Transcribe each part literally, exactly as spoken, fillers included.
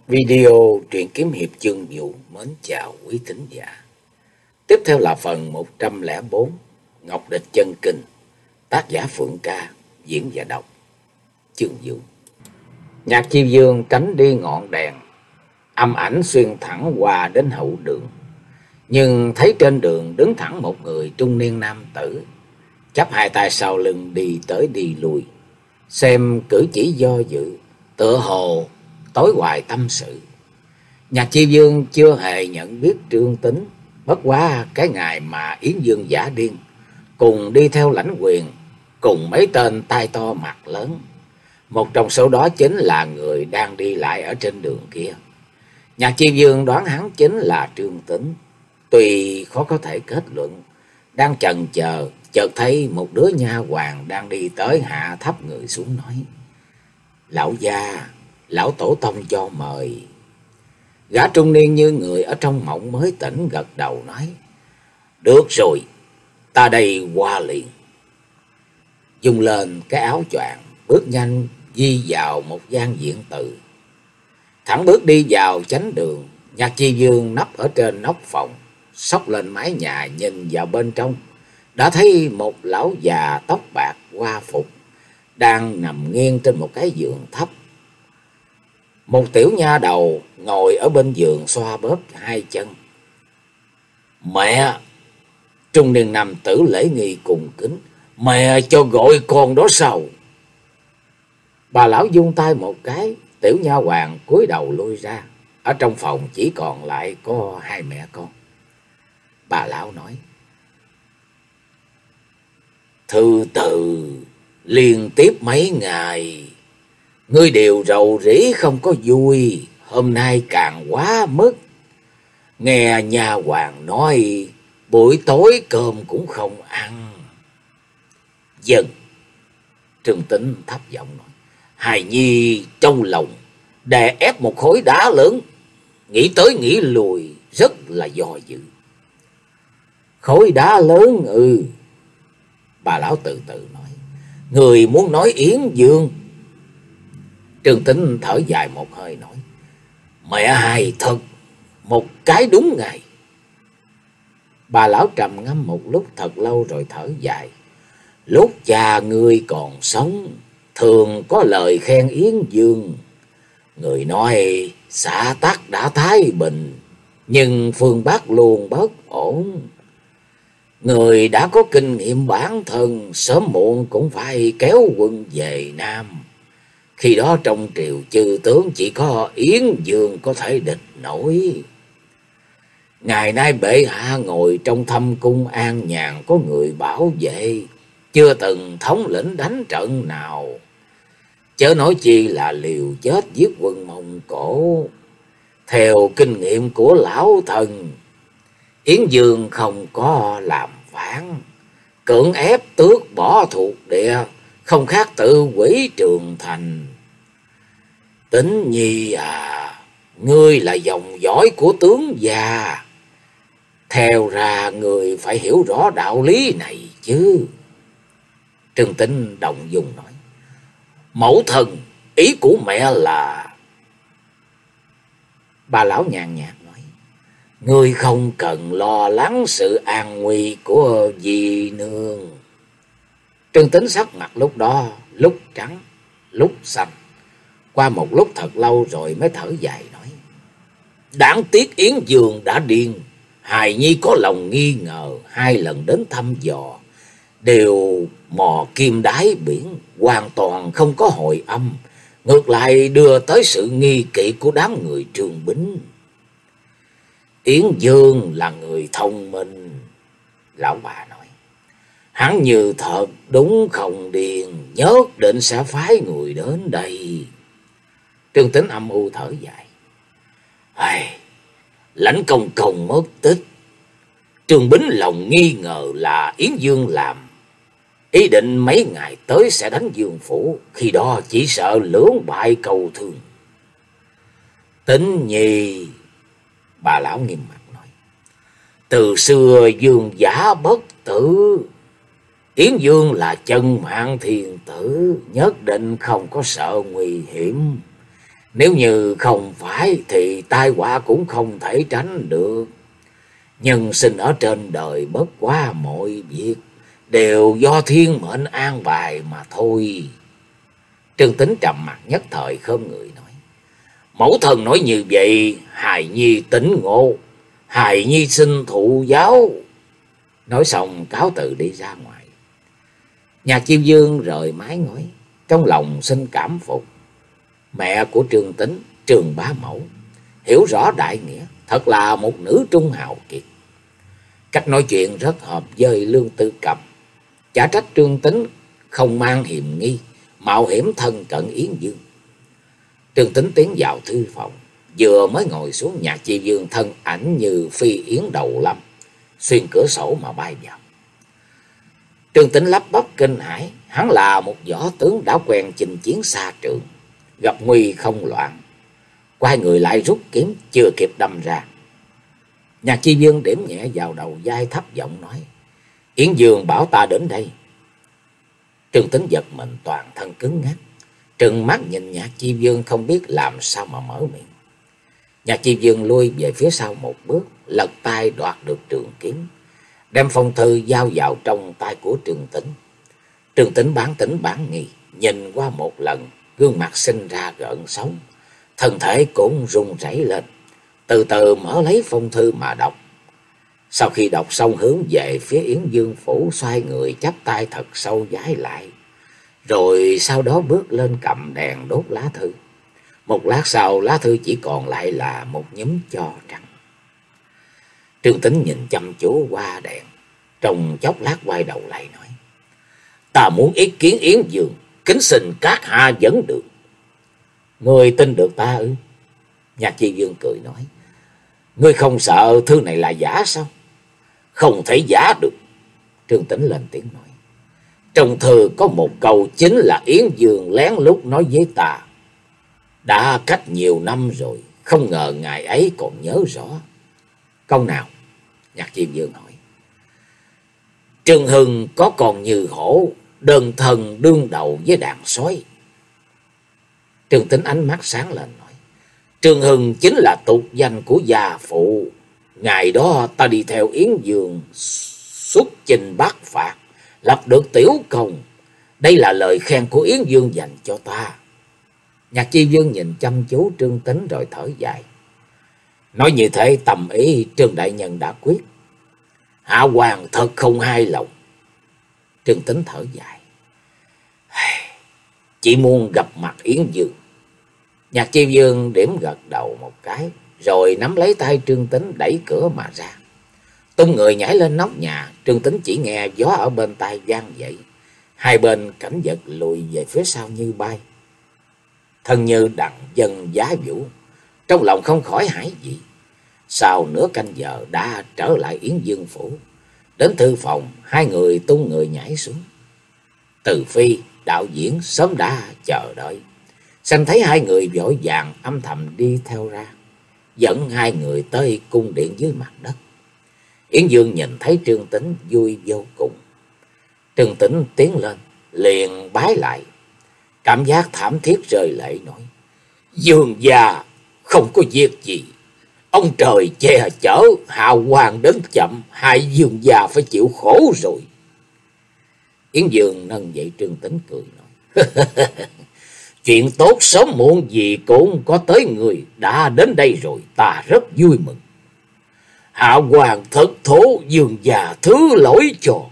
Video truyện kiếm hiệp chương Vũ mến chào quý thính giả. Tiếp theo là phần một trăm lẻ bốn Ngọc Địch Chân Kinh, tác giả Phượng Ca, diễn và đọc chương Vũ. Nhạc Chi Dương tránh đi ngọn đèn, âm ảnh xuyên thẳng qua đến hậu đường. Nhưng thấy trên đường đứng thẳng một người trung niên nam tử, chắp hai tay sau lưng đi tới đi lui, xem cử chỉ do dự, tựa hồ tối hoài tâm sự. Nhạc Chi Dương chưa hề nhận biết Trương Tính, bất quá cái ngày mà Yến Dương giả điên cùng đi theo lãnh quyền, cùng mấy tên tai to mặt lớn, một trong số đó chính là người đang đi lại ở trên đường kia. Nhạc Chi Dương đoán hắn chính là Trương Tính, tuy khó có thể kết luận. Đang chần chờ, chợt thấy một đứa nha hoàn đang đi tới, hạ thấp người xuống nói: "Lão gia, lão tổ tông cho mời." Gã trung niên như người ở trong mộng mới tỉnh, gật đầu nói: "Được rồi, ta đây qua liền." Dùng lên cái áo choàng, bước nhanh đi vào một gian viện tự. Thẳng bước đi vào chánh đường, Nhạc Chi Dương nấp ở trên nóc phòng, xốc lên mái nhà nhìn vào bên trong, đã thấy một lão già tóc bạc hoa phục đang nằm nghiêng trên một cái giường thấp. Một tiểu nha đầu ngồi ở bên giường xoa bóp hai chân. "Mẹ!" Trung niên nam tử lễ nghi cùng kính: "Mẹ cho gọi con đó sao?" Bà lão vung tay một cái, tiểu nha hoàn cúi đầu lui ra. Ở trong phòng chỉ còn lại có hai mẹ con. Bà lão nói: "Thư từ liên tiếp mấy ngày, ngươi đều rầu rĩ không có vui, hôm nay càng quá mức. Nghe nhà hoàng nói buổi tối cơm cũng không ăn." "Dần." Trương Tính thấp giọng nói: "Hài nhi trong lòng đè ép một khối đá lớn, nghĩ tới nghĩ lùi rất là do dự." "Khối đá lớn ư?" Bà lão từ từ nói: "Người muốn nói Yến Dương?" Trương Tính thở dài một hơi nói: "Mẹ hài thật, một cái đúng ngày." Bà lão trầm ngâm một lúc thật lâu rồi thở dài: "Lúc cha ngươi còn sống, thường có lời khen Yến Dương. Người nói xã tắc đã thái bình, nhưng phương Bắc luôn bất ổn. Người đã có kinh nghiệm bản thân, sớm muộn cũng phải kéo quân về Nam. Khi đó trong triều chư tướng chỉ có Yến Dương có thể địch nổi. Ngày nay bệ hạ ngồi trong thâm cung an nhàn, có người bảo vệ, chưa từng thống lĩnh đánh trận nào, chớ nói chi là liều chết giết quân Mông Cổ. Theo kinh nghiệm của lão thần, Yến Dương không có làm phản, cưỡng ép tước bỏ thuộc địa, không khác tự hủy Trường Thành. Tính nhi à, ngươi là dòng dõi của tướng già, theo ra người phải hiểu rõ đạo lý này chứ." Trương Tính động dung nói: "Mẫu thân, ý của mẹ là..." Bà lão nhàn nhạt nói: "Ngươi không cần lo lắng sự an nguy của dì nương." Trương Tính sắc mặt lúc đó lúc trắng lúc xanh, qua một lúc thật lâu rồi mới thở dài nói: "Đáng tiếc Yến Dương đã điên. Hài nhi có lòng nghi ngờ, hai lần đến thăm dò đều mò kim đáy biển, hoàn toàn không có hồi âm, ngược lại đưa tới sự nghi kỵ của đám người Trương Bính. Yến Dương là người thông minh." Lão bà nói: "Hắn như thật đúng không điên, nhất định sẽ phái người đến đây." Trương Tính âm u thở dài: "Ai, Lãnh công công mất tích, Trương Bính lòng nghi ngờ là Yến Dương làm, ý định mấy ngày tới sẽ đánh Dương phủ, khi đó chỉ sợ lưỡng bại cầu thương." "Tính nhi," bà lão nghiêm mặt nói, "từ xưa Dương giả bất tử, Yến Dương là chân mạng thiên tử, nhất định không có sợ nguy hiểm. Nếu như không phải thì tai họa cũng không thể tránh được. Nhân sinh ở trên đời bất quá mọi việc đều do thiên mệnh an bài mà thôi. Trương Tính trầm mặt nhất thời khom người nói: Mẫu thân nói như vậy, hài nhi tỉnh ngộ, hài nhi xin thụ giáo. Nói xong cáo từ đi ra ngoài. Nhạc Chiêu Dương rời mái ngói, trong lòng sinh cảm phục. Mẹ của Trương Tính, Trương Bá Mẫu, hiểu rõ đại nghĩa, thật là một nữ trung hào kiệt. Cách nói chuyện rất hợp với Lương Tư Cầm. Chả trách Trương Tính không mang hiềm nghi, mạo hiểm thân cận Yến Dương. Trương Tính tiến vào thư phòng, vừa mới ngồi xuống, Nhạc Chi Dương thân ảnh như phi yến đầu lâm, xuyên cửa sổ mà bay vào. Trương Tính lắp bắp kinh hãi, hắn là một võ tướng đã quen chinh chiến xa trường, gặp nguy không loạn. Quay người lại rút kiếm, chưa kịp đâm ra. Nhạc Chi Dương điểm nhẹ vào đầu vai, thấp giọng nói: Yến Dương bảo ta đến đây. Trương Tính giật mình, toàn thân cứng ngắc, trừng mắt nhìn Nhạc Chi Dương không biết làm sao mà mở miệng. Nhạc Chi Dương lui về phía sau một bước, lật tay đoạt được trường kiếm, đem phong thư giao vào trong tay của Trương Tính. Trương Tính bán tính bán nghi, nhìn qua một lần, gương mặt sinh ra gợn sóng, thân thể cũng run rẩy lên, từ từ mở lấy phong thư mà đọc. Sau khi đọc xong, hướng về phía Yến Dương phủ, xoay người chắp tay thật sâu vái lại, rồi sau đó bước lên cầm đèn đốt lá thư. Một lát sau, lá thư chỉ còn lại là một nhúm tro trắng. Trương Tính nhìn chăm chú qua đèn, trong chốc lát quay đầu lại nói: Ta muốn ý kiến Yến Dương, kính xin các hạ dẫn đường. Ngươi tin được ta ư? Nhạc Chi Dương cười nói: Ngươi không sợ thư này là giả sao? Không thể giả được. Trương Tính lên tiếng nói: Trong thư có một câu chính là Yến Dương lén lút nói với ta. Đã cách nhiều năm rồi, không ngờ ngày ấy còn nhớ rõ. Câu nào? Nhạc Chi Dương hỏi. Trương Hưng có còn như hổ, đơn thần đương đầu với đàn sói. Trương Tính ánh mắt sáng lên nói: Trương Hưng chính là tục danh của gia phụ. Ngày đó ta đi theo Yến Dương xuất chinh Bắc phạt, lập được tiểu công. Đây là lời khen của Yến Dương dành cho ta. Nhạc Chi Dương nhìn chăm chú Trương Tính rồi thở dài. Nói như thế tầm ý Trương đại nhân đã quyết. Hạ hoàng thật không hài lòng. Trương Tính thở dài. Chỉ muốn gặp mặt Yến Dương. Nhạc Chi Dương điểm gật đầu một cái, rồi nắm lấy tay Trương Tính đẩy cửa mà ra. Tung người nhảy lên nóc nhà. Trương Tính chỉ nghe gió ở bên tai vang dậy. Hai bên cảnh vật lùi về phía sau như bay, thân như đằng dân giá vũ. Trong lòng không khỏi hãi gì. Sau nửa canh giờ đã trở lại Yến Dương phủ. Đến thư phòng, hai người tung người nhảy xuống. Từ Phi, đạo diễn sớm đã chờ đợi. Xem thấy hai người vội vàng âm thầm đi theo ra, dẫn hai người tới cung điện dưới mặt đất. Yến Dương nhìn thấy Trương Tính vui vô cùng. Trương Tính tiến lên, liền bái lại, cảm giác thảm thiết rơi lệ nói: Dương gia không có việc gì, ông trời che chở, hào quang đến chậm, hai Dương gia phải chịu khổ rồi. Yến Dương nâng dậy Trương Tính cười nói: Chuyện tốt sớm muộn gì cũng có tới người, đã đến đây rồi, ta rất vui mừng. Hạ hoàng thất thố, Dương già thứ lỗi cho.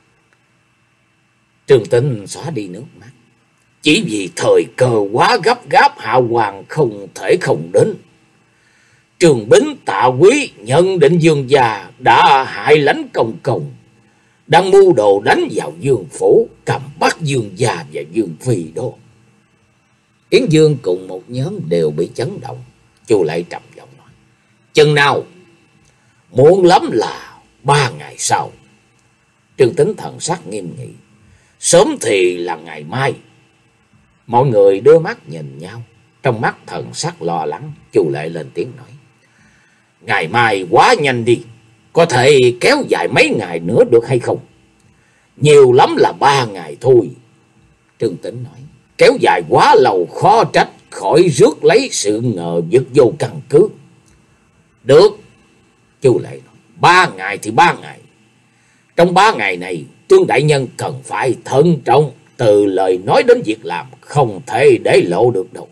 Trương Tính xóa đi nước mắt. Chỉ vì thời cơ quá gấp gáp, Hạ hoàng không thể không đến. Trường Bính Tạ Quý nhận định Dương già đã hại lãnh công công, đang mưu đồ đánh vào Dương phủ, cầm bắt Dương già và Dương phi đó. Yến Dương cùng một nhóm đều bị chấn động. Chu Lệ trầm giọng nói: Chừng nào? Muộn lắm là ba ngày sau. Trương Tính thần sắc nghiêm nghị: Sớm thì là ngày mai. Mọi người đưa mắt nhìn nhau, trong mắt thần sắc lo lắng. Chu Lệ lên tiếng nói: Ngày mai quá nhanh đi, có thể kéo dài mấy ngày nữa được hay không? Nhiều lắm là ba ngày thôi. Trương Tính nói: Kéo dài quá lâu khó trách khỏi rước lấy sự ngờ vực vô căn cứ. Được, Chu Lệ nói, ba ngày thì ba ngày. Trong ba ngày này, Trương đại nhân cần phải thận trọng, từ lời nói đến việc làm không thể để lộ được đâu.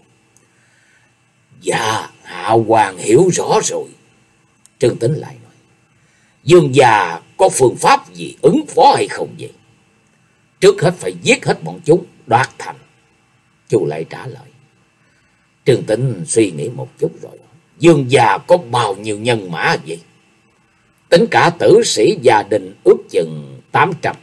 Dạ, hạ hoàng hiểu rõ rồi. Trương Tính lại nói, Dương gia có phương pháp gì ứng phó hay không vậy? Trước hết phải giết hết bọn chúng, đoạt thành. Chu Lệ trả lời. Trương Tính suy nghĩ một chút rồi. Dương gia có bao nhiêu nhân mã vậy? Tính cả tử sĩ gia đình ước chừng tám trăm.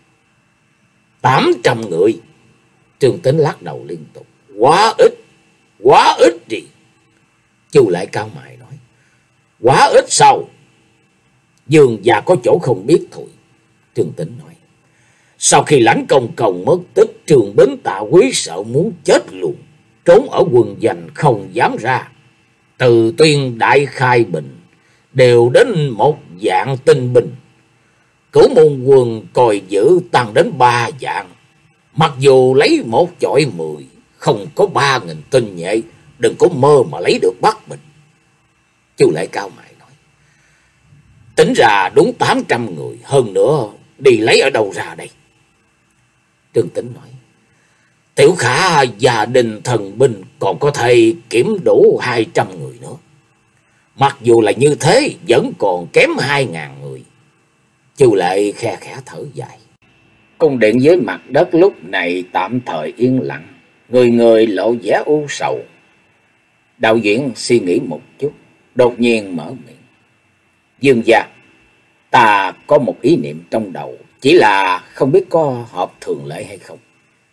Tám trăm người. Trương Tính lắc đầu liên tục. Quá ít, quá ít đi. Chu Lệ cao mày nói. Quá ít sao? Dương gia có chỗ không biết thôi. Trương Tính nói. Sau khi Lãnh Công Công mất tích, Trường Bính Tạ Quý sợ muốn chết luôn, trốn ở quân doanh không dám ra. Từ Tuyên Đại Khai Bình đều đến một vạn tinh binh. Cửu Môn quân còi giữ tăng đến ba vạn. Mặc dù lấy một chọi mười, không có ba nghìn tinh nhuệ, đừng có mơ mà lấy được Bắc Bình. Chu Lệ cao mày nói. Tính ra đúng tám trăm người, hơn nữa đi lấy ở đâu ra đây? Trương Tính nói. Tiểu Khả gia đình thần binh còn có thể kiểm đủ hai trăm người nữa. Mặc dù là như thế, vẫn còn kém hai ngàn người. Chu Lệ khe khẽ thở dài. Cung điện dưới mặt đất lúc này tạm thời yên lặng, người người lộ vẻ u sầu. Đạo diễn suy nghĩ một chút, đột nhiên mở miệng. Dương gia, ta có một ý niệm trong đầu, chỉ là không biết có hợp thường lệ hay không.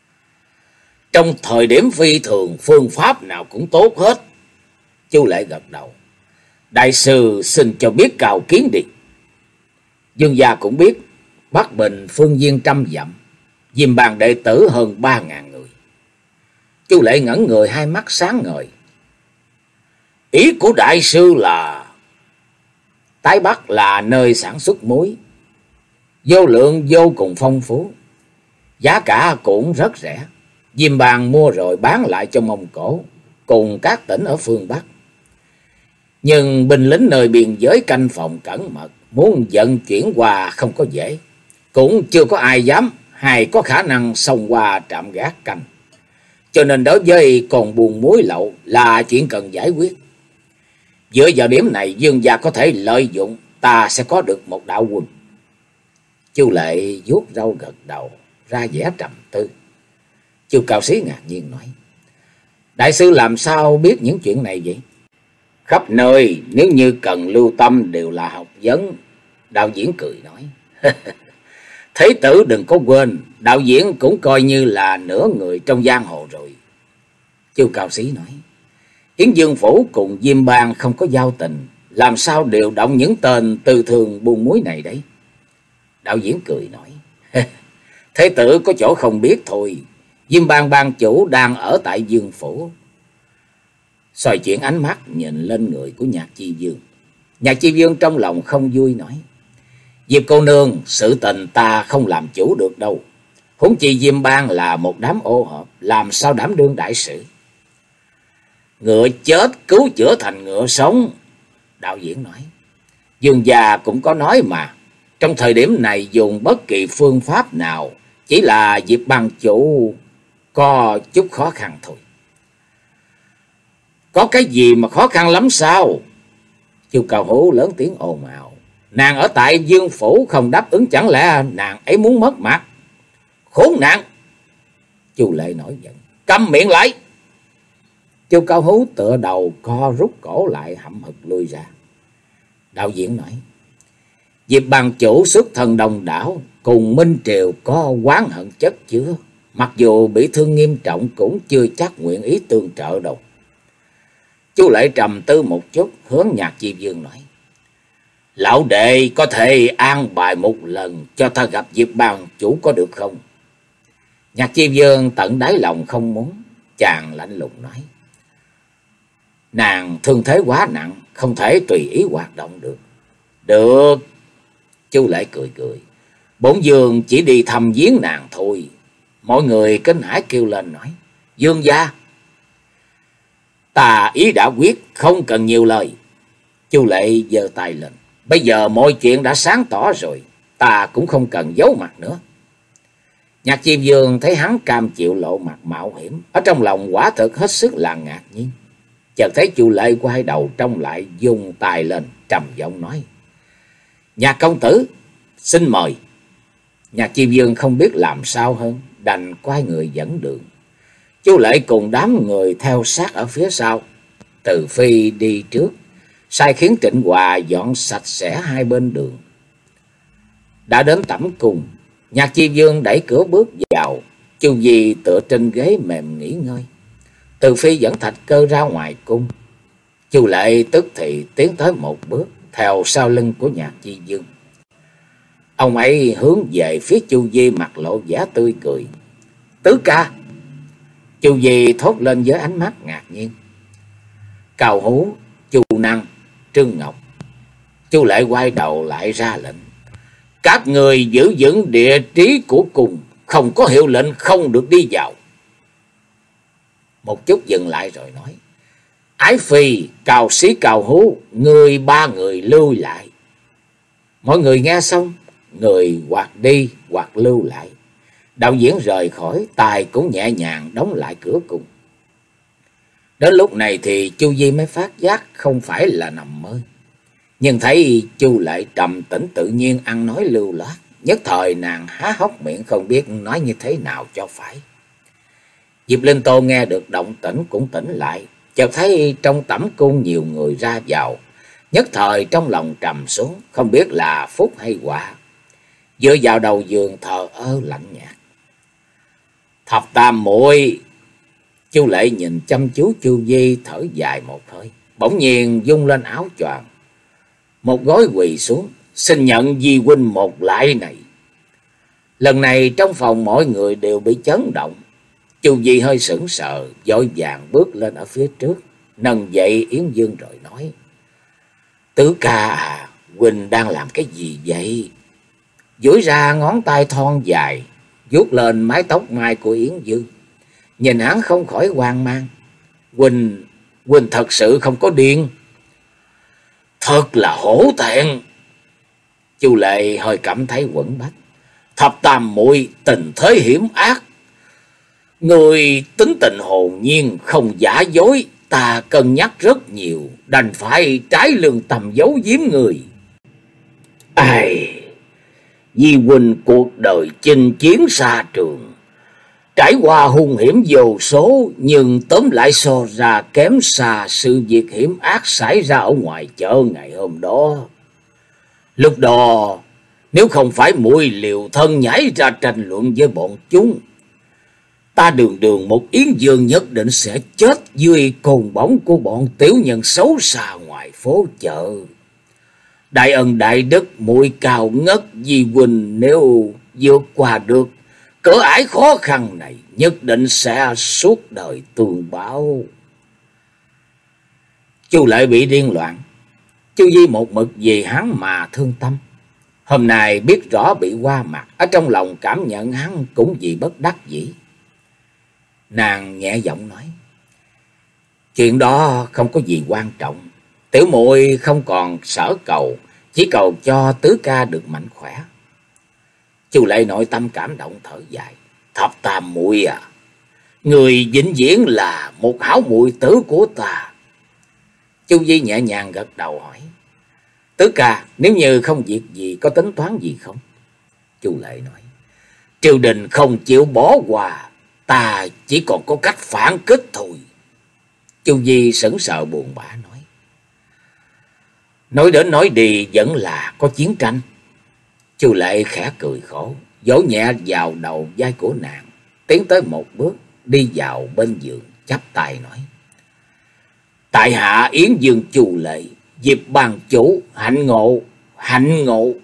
Trong thời điểm phi thường, phương pháp nào cũng tốt hết. Chu Lệ gật đầu. Đại sư xin cho biết cào kiến đi. Dương gia cũng biết, Bắc Bình phương viên trăm dặm, Diêm Bang đệ tử hơn ba ngàn người. Chu Lệ ngẩn người, hai mắt sáng ngời. Ý của đại sư là Tái Bắc là nơi sản xuất muối, vô lượng vô cùng phong phú, giá cả cũng rất rẻ. Diêm Bang mua rồi bán lại cho Mông Cổ cùng các tỉnh ở phương Bắc. Nhưng binh lính nơi biên giới canh phòng cẩn mật, muốn vận chuyển qua không có dễ, cũng chưa có ai dám hay có khả năng xông qua trạm gác canh. Cho nên đối với còn buôn muối lậu là chuyện cần giải quyết. Dựa vào điểm này, Dương gia có thể lợi dụng, ta sẽ có được một đạo quân. Chu Lệ vuốt râu gật đầu, ra vẻ trầm tư. Chu Cao Xí ngạc nhiên nói. Đại sư làm sao biết những chuyện này vậy? Khắp nơi nếu như cần lưu tâm đều là học vấn. Đạo diễn cười nói. Thế tử đừng có quên, đạo diễn cũng coi như là nửa người trong giang hồ rồi. Chu Cao Xí nói. Yến Dương Phủ cùng Diêm Bang không có giao tình, làm sao điều động những tên tư thường buôn muối này đấy? Đạo diễn cười nói. Thế tử có chỗ không biết thôi. Diêm Bang bang chủ đang ở tại Dương Phủ. Xoay chuyển ánh mắt nhìn lên người của Nhạc Chi Dương. Nhạc Chi Dương trong lòng không vui nói. Diệp cô nương, sự tình ta không làm chủ được đâu. Huống chi Diêm Bang là một đám ô hợp, làm sao đảm đương đại sự? Ngựa chết cứu chữa thành ngựa sống. Đạo diễn nói. Dương gia cũng có nói mà, trong thời điểm này dùng bất kỳ phương pháp nào, chỉ là Diệp bang chủ có chút khó khăn thôi. Có cái gì mà khó khăn lắm sao? Chu Cao Hữu lớn tiếng ồn ào. Nàng ở tại Dương Phủ không đáp ứng, chẳng lẽ nàng ấy muốn mất mặt? Khốn nạn! Chu Lệ nổi giận. Câm miệng lại! Chu Cao Hữu tựa đầu co rút cổ lại, hậm hực lui ra. Đạo diễn nói. Diệp bang chủ xuất thân đông đảo, cùng Minh Triều có oán hận chất chứa. Mặc dù bị thương nghiêm trọng cũng chưa chắc nguyện ý tương trợ đâu. Chu Lệ trầm tư một chút, hướng Nhạc Chi Dương nói. Lão đệ có thể an bài một lần cho ta gặp Diệp bang chủ có được không? Nhạc Chi Dương tận đáy lòng không muốn. Chàng lạnh lùng nói. Nàng thương thế quá nặng, không thể tùy ý hoạt động được. Được. Chu Lệ cười cười. Bổn Dương chỉ đi thăm viếng nàng thôi. Mọi người kinh hãi kêu lên nói. Dương gia. Ta ý đã quyết, không cần nhiều lời. Chu Lệ giơ tay lên. Bây giờ mọi chuyện đã sáng tỏ rồi, ta cũng không cần giấu mặt nữa. Nhạc Chi Dương thấy hắn cam chịu lộ mặt mạo hiểm, ở trong lòng quả thực hết sức là ngạc nhiên. Chợt thấy Chu Lệ quay đầu trông lại, dùng tay lên trầm giọng nói: Nhạc công tử, xin mời. Nhạc Chi Dương không biết làm sao hơn, đành quay người dẫn đường. Chu Lệ cùng đám người theo sát ở phía sau. Từ Phi đi trước, sai khiến Trịnh Hòa dọn sạch sẽ hai bên đường. Đã đến tẩm cung, Nhạc Chi Dương đẩy cửa bước vào. Chu Di tựa trên ghế mềm nghỉ ngơi. Từ Phi dẫn Thạch Cơ ra ngoài cung. Chu Lệ tức thì tiến tới một bước, theo sau lưng của Nhạc Chi Dương. Ông ấy hướng về phía Chu Di, mặt lộ vẻ tươi cười. Tứ ca. Chu Di thốt lên với ánh mắt ngạc nhiên. Cao Hú, Chu Năng, Trương Ngọc. Chu Lệ quay đầu lại ra lệnh: Các người giữ vững địa trí của cung, không có hiệu lệnh không được đi vào. Một chút dừng lại rồi nói: Ái Phi, Cao Sĩ, Cao Hú, người ba người lưu lại. Mọi người nghe xong, người hoặc đi hoặc lưu lại. Đạo diễn rời khỏi, tài cũng nhẹ nhàng đóng lại cửa cung. Đến lúc này thì Chu Di mới phát giác không phải là nằm mơ. Nhưng thấy Chu Lệ trầm tĩnh tự nhiên, ăn nói lưu loát, nhất thời nàng há hốc miệng không biết nói như thế nào cho phải. Diệp Linh Tô nghe được động tĩnh cũng tỉnh lại, chợt thấy trong tẩm cung nhiều người ra vào, nhất thời trong lòng trầm xuống, không biết là phúc hay họa. Dựa vào đầu giường thờ ơ lạnh nhạt. Thập tam muội. Chu Lệ nhìn chăm chú Chu Di, thở dài một hơi, bỗng nhiên vung lên áo choàng, một gối quỳ xuống: Xin nhận Di huynh một lạy này. Lần này trong phòng mọi người đều bị chấn động. Chu Di hơi sững sờ, vội vàng bước lên ở phía trước, nâng dậy Yến Dương rồi nói: Tứ ca à, huynh đang làm cái gì vậy? Duỗi ra ngón tay thon dài, vuốt lên mái tóc mai của Yến Dương. Nhìn hắn không khỏi hoang mang. Huynh, huynh thật sự không có điên? Thật là hổ thẹn. Chu Lệ hơi cảm thấy quẫn bách. Thập tam muội tình thế hiểm ác, người tính tình hồn nhiên, không giả dối. Ta cân nhắc rất nhiều, đành phải trái lương tâm giấu giếm người. Ai, Di huynh cuộc đời chinh chiến xa trường, trải qua hung hiểm vô số, nhưng tóm lại so ra kém xa sự việc hiểm ác xảy ra ở ngoài chợ ngày hôm đó. Lúc đó, nếu không phải muội liều thân nhảy ra tranh luận với bọn chúng, ta đường đường một Yến Dương nhất định sẽ chết dưới cồn bóng của bọn tiểu nhân xấu xa ngoài phố chợ. Đại ân đại đức muội cao ngất, Di huynh nếu vượt qua được cỡ ải khó khăn này, nhất định sẽ suốt đời tương báo. Chu Lệ bị điên loạn. Chu Di một mực vì hắn mà thương tâm. Hôm nay biết rõ bị qua mặt, ở trong lòng cảm nhận hắn cũng vì bất đắc dĩ. Nàng nhẹ giọng nói: Chuyện đó không có gì quan trọng. Tiểu muội không còn sở cầu, chỉ cầu cho tứ ca được mạnh khỏe. Chu Lệ nội tâm cảm động thở dài: Thập tam muội à, người vĩnh viễn là một hảo muội tử của ta. Chu Di nhẹ nhàng gật đầu hỏi: Tứ ca, nếu như không việc gì có tính toán gì không? Chu Lệ nói: Triều đình không chịu bỏ qua, ta chỉ còn có cách phản kích thôi. Chu Di sững sờ buồn bã nói: Nói đến nói đi vẫn là có chiến tranh. Chu Lệ khẽ cười khổ, vỗ nhẹ vào đầu vai của nàng, tiến tới một bước, đi vào bên giường, chắp tay nói: Tại hạ Yến Dương Chu Lệ, Diệp ban chủ, hạnh ngộ, hạnh ngộ.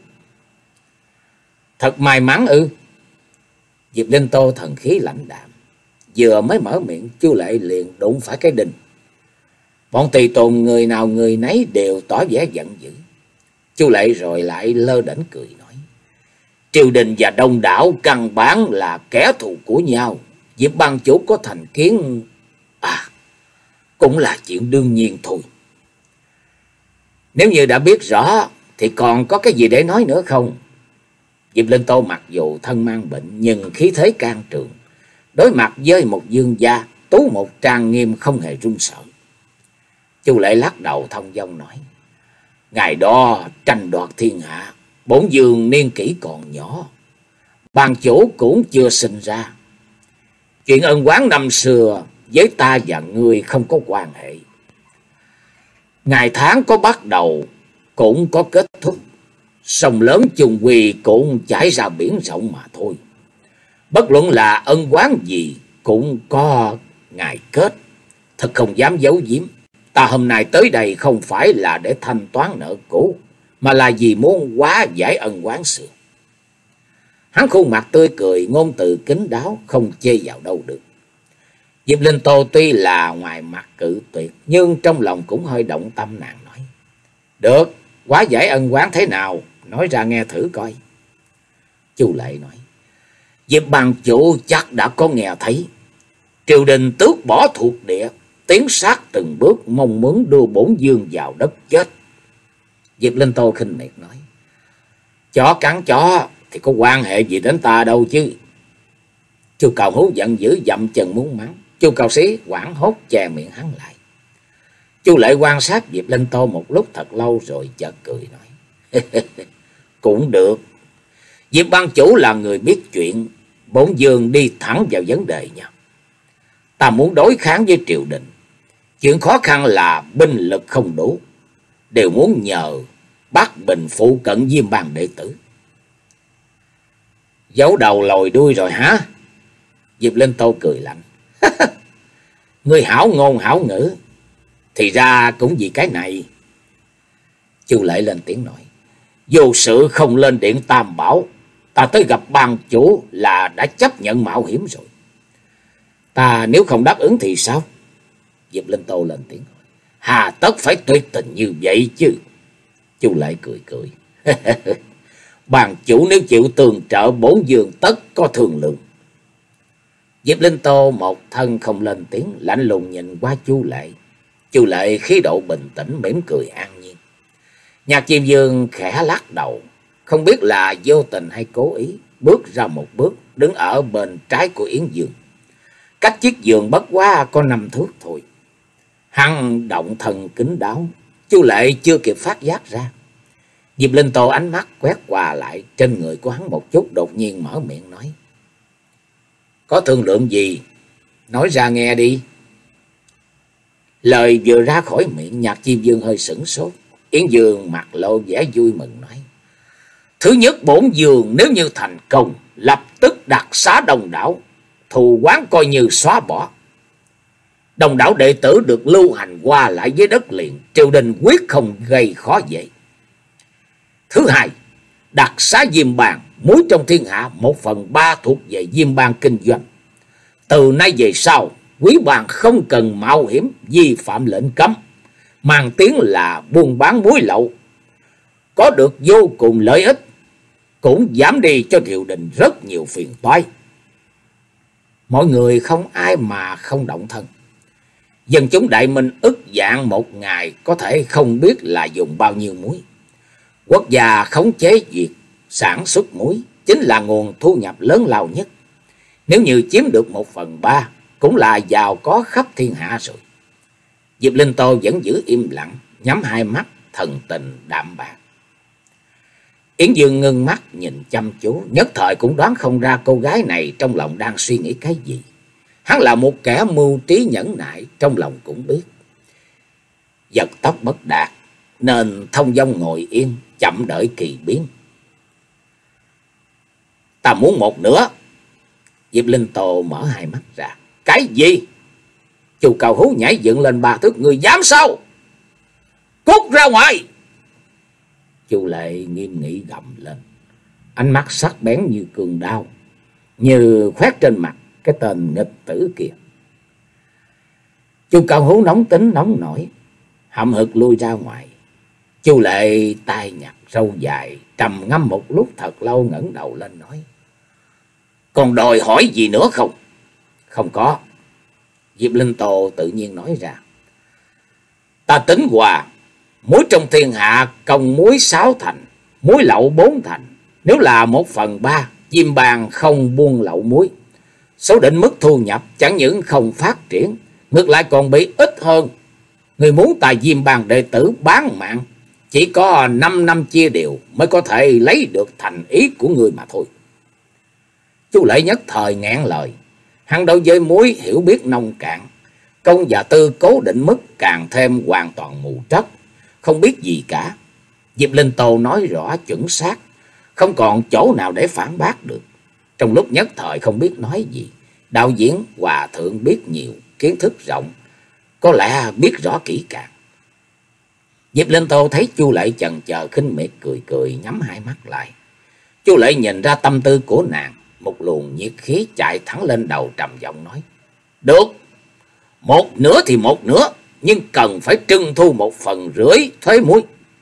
Thật may mắn ư? Diệp Linh Tô thần khí lãnh đạm, vừa mới mở miệng, Chu Lệ liền đụng phải cái đinh. Bọn tùy tùng người nào người nấy đều tỏ vẻ giận dữ. Chu Lệ rồi lại lơ đễnh cười nói: Triều đình và Đông đảo căn bản là kẻ thù của nhau. Diệp ban chủ có thành kiến. À, cũng là chuyện đương nhiên thôi. Nếu như đã biết rõ thì còn có cái gì để nói nữa không? Diệp Linh Tô mặc dù thân mang bệnh nhưng khí thế can trường, đối mặt với một dương gia tú một trang nghiêm không hề run sợ. Chu Lệ lắc đầu thông dong nói: ngày đó tranh đoạt thiên hạ, bổn vương niên kỷ còn nhỏ, ban chủ cũng chưa sinh ra. Chuyện ân oán năm xưa với ta và ngươi không có quan hệ. Ngày tháng có bắt đầu cũng có kết thúc, sông lớn chung quy cũng chảy ra biển rộng mà thôi. Bất luận là ân oán gì cũng có ngày kết, thật không dám giấu giếm. Ta hôm nay tới đây không phải là để thanh toán nợ cũ, mà là vì muốn hóa giải ân oán xưa. Hắn khuôn mặt tươi cười, ngôn từ kín đáo, không chê vào đâu được. Diệp Linh Tô tuy là ngoài mặt cự tuyệt, nhưng trong lòng cũng hơi động tâm. Nàng nói: được, hóa giải ân oán thế nào, nói ra nghe thử coi. Chu Lệ nói: Diệp ban chủ chắc đã có nghe thấy, triều đình tước bỏ thuộc địa, tiến sát từng bước, mong muốn đưa bổn vương vào đất chết. Diệp Linh Tô khinh miệt nói: chó cắn chó thì có quan hệ gì đến ta đâu chứ. Chu Cầu Hú giận dữ dậm chân muốn mắng. Chu Cầu Sĩ hoảng hốt che miệng hắn lại. Chu Lệ quan sát Diệp Linh Tô một lúc thật lâu rồi chợt cười nói: cũng được, Diệp ban chủ là người biết chuyện, bổn vương đi thẳng vào vấn đề nha. Ta muốn đối kháng với triều đình, chuyện khó khăn là binh lực không đủ, đều muốn nhờ Bắc Bình phụ cận Diêm Bang đệ tử. Giấu đầu lòi đuôi rồi hả? Diệp Linh Tô cười lạnh: ngươi hảo ngôn hảo ngữ, thì ra cũng vì cái này. Chu Lệ lên tiếng nói: vô sự không lên điện Tam Bảo, ta tới gặp ban chủ là đã chấp nhận mạo hiểm rồi. Ta nếu không đáp ứng thì sao? Diệp Linh Tô lên tiếng nói: hà tất phải tuyệt tình như vậy chứ. Chu Lệ cười cười: ban chủ nếu chịu tường trợ bổn vương tất có thương lượng. Diệp Linh Tô một thân không lên tiếng, lạnh lùng nhìn qua Chu Lệ. Chu Lệ khí độ bình tĩnh, mỉm cười an nhiên. Nhạc Diêm Vương khẽ lắc đầu, không biết là vô tình hay cố ý, bước ra một bước, đứng ở bên trái của Yến Dương. Cách chiếc giường bất quá có năm thước thôi. Hắn động thần kín đáo, Chu Lệ chưa kịp phát giác ra. Diệp Linh Tô ánh mắt quét qua lại trên người của hắn một chút, đột nhiên mở miệng nói: có thương lượng gì, nói ra nghe đi. Lời vừa ra khỏi miệng, Nhạc Diêm Vương hơi sửng sốt. Yến Dương mặt lộ vẻ vui mừng nói: thứ nhất, bổn vương nếu như thành công, lập tức đặc xá Đông Đảo, thù oán coi như xóa bỏ. Đông Đảo đệ tử được lưu hành qua lại với đất liền, triều đình quyết không gây khó dễ. Thứ hai, đặc xá Diêm Bang, muối trong thiên hạ một phần ba thuộc về Diêm Bang kinh doanh. Từ nay về sau, quý bang không cần mạo hiểm vi phạm lệnh cấm, mang tiếng là buôn bán muối lậu, có được vô cùng lợi ích, cũng giảm đi cho triều đình rất nhiều phiền toái. Mọi người không ai mà không động thân. Dân chúng Đại Minh ức vạn một ngày có thể không biết là dùng bao nhiêu muối. Quốc gia khống chế việc sản xuất muối chính là nguồn thu nhập lớn lao nhất. Nếu như chiếm được một phần ba, cũng là giàu có khắp thiên hạ rồi. Diệp Linh Tô vẫn giữ im lặng, nhắm hai mắt, thần tình đạm bạc. Yến Dương ngưng mắt nhìn chăm chú, nhất thời cũng đoán không ra cô gái này trong lòng đang suy nghĩ cái gì. Hắn là một kẻ mưu trí nhẫn nại, trong lòng cũng biết. Giật tóc bất đạt, nên thông dong ngồi yên, chậm đợi kỳ biến. Ta muốn một nữa. Diệp Linh Tô mở hai mắt ra. Cái gì? Chu Cầu Hú nhảy dựng lên ba thước. Người dám sao? Cút ra ngoài! Chu Lệ nghiêm nghị gầm lên, ánh mắt sắc bén như cương đao, như khoét trên mặt cái tên nghịch tử kia. Chu Cầu Hú nóng tính nóng nổi, hậm hực lui ra ngoài. Chu Lệ tay nhặt râu dài, trầm ngâm một lúc thật lâu, ngẩng đầu lên nói: còn đòi hỏi gì nữa không? Không có. Diệp Linh Tô tự nhiên nói ra. Ta tính qua, muối trong thiên hạ công muối sáu thành, muối lậu bốn thành. Nếu là một phần ba, Diêm Bang không buôn lậu muối, số định mức thu nhập chẳng những không phát triển, ngược lại còn bị ít hơn. Người muốn tài Diêm Bang đệ tử bán mạng, chỉ có năm năm chia đều mới có thể lấy được thành ý của người mà thôi. Chu Lệ nhất thời ngẹn lời. Hắn đối với muối hiểu biết nông cạn, công và tư cố định mức càng thêm hoàn toàn mù trất, không biết gì cả. Diệp Linh Tô nói rõ chuẩn xác, không còn chỗ nào để phản bác được. Trong lúc nhất thời không biết nói gì, đạo diễn Hòa Thượng biết nhiều, kiến thức rộng, có lẽ biết rõ kỹ càng. Diệp Linh Tô thấy Chu Lệ chần chờ khinh miệt, cười cười nhắm hai mắt lại. Chu Lệ nhìn ra tâm tư của nàng, một luồng nhiệt khí chạy thẳng lên đầu, trầm giọng nói: Được, một nửa thì một nửa, nhưng cần phải trưng thu một phần rưỡi thuế muối.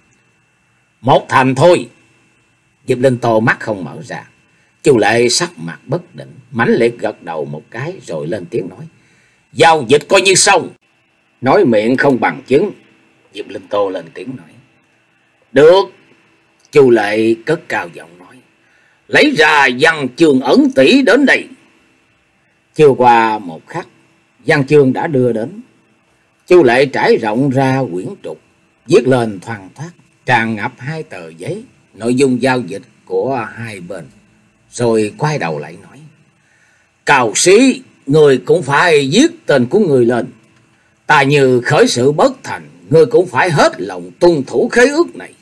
Một thành thôi. Diệp Linh Tô mắt không mở ra. Chu Lệ sắc mặt bất định, mãnh liệt gật đầu một cái rồi lên tiếng nói: Giao dịch coi như xong. Nói miệng không bằng chứng. Diệp Linh Tô lên tiếng nói: Được. Chu Lệ cất cao giọng nói: Lấy ra văn chương ẩn tỷ đến đây. Chưa qua một khắc, văn chương đã đưa đến. Chu Lệ trải rộng ra quyển trục, viết lên thoăn thoắt, tràn ngập hai tờ giấy, nội dung giao dịch của hai bên, rồi quay đầu lại nói: Cao sĩ, người cũng phải viết tên của người lên. Ta như khởi sự bất thành, người cũng phải hết lòng tuân thủ khế ước này.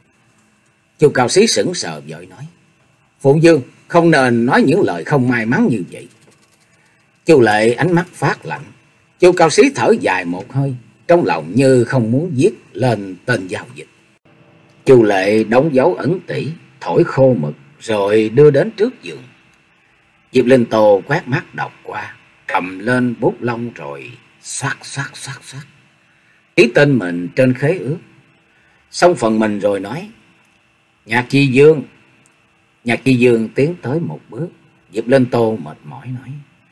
Chu Cao Sĩ sững sờ vội nói: Phụng Dương không nên nói những lời không may mắn như vậy. Chu Lệ ánh mắt phát lạnh. Chu Cao Sĩ thở dài một hơi, trong lòng như không muốn viết lên tên giao dịch. Chu Lệ đóng dấu ẩn tỷ, thổi khô mực, rồi đưa đến trước giường. Diệp Linh Tô quét mắt đọc qua, cầm lên bút lông rồi xoát xoát xoát xoát ký tên mình trên khế ước. Xong phần mình rồi nói: Nhạc Chi Dương. Nhạc Chi Dương tiến tới một bước. Diệp Linh Tô mệt mỏi nói: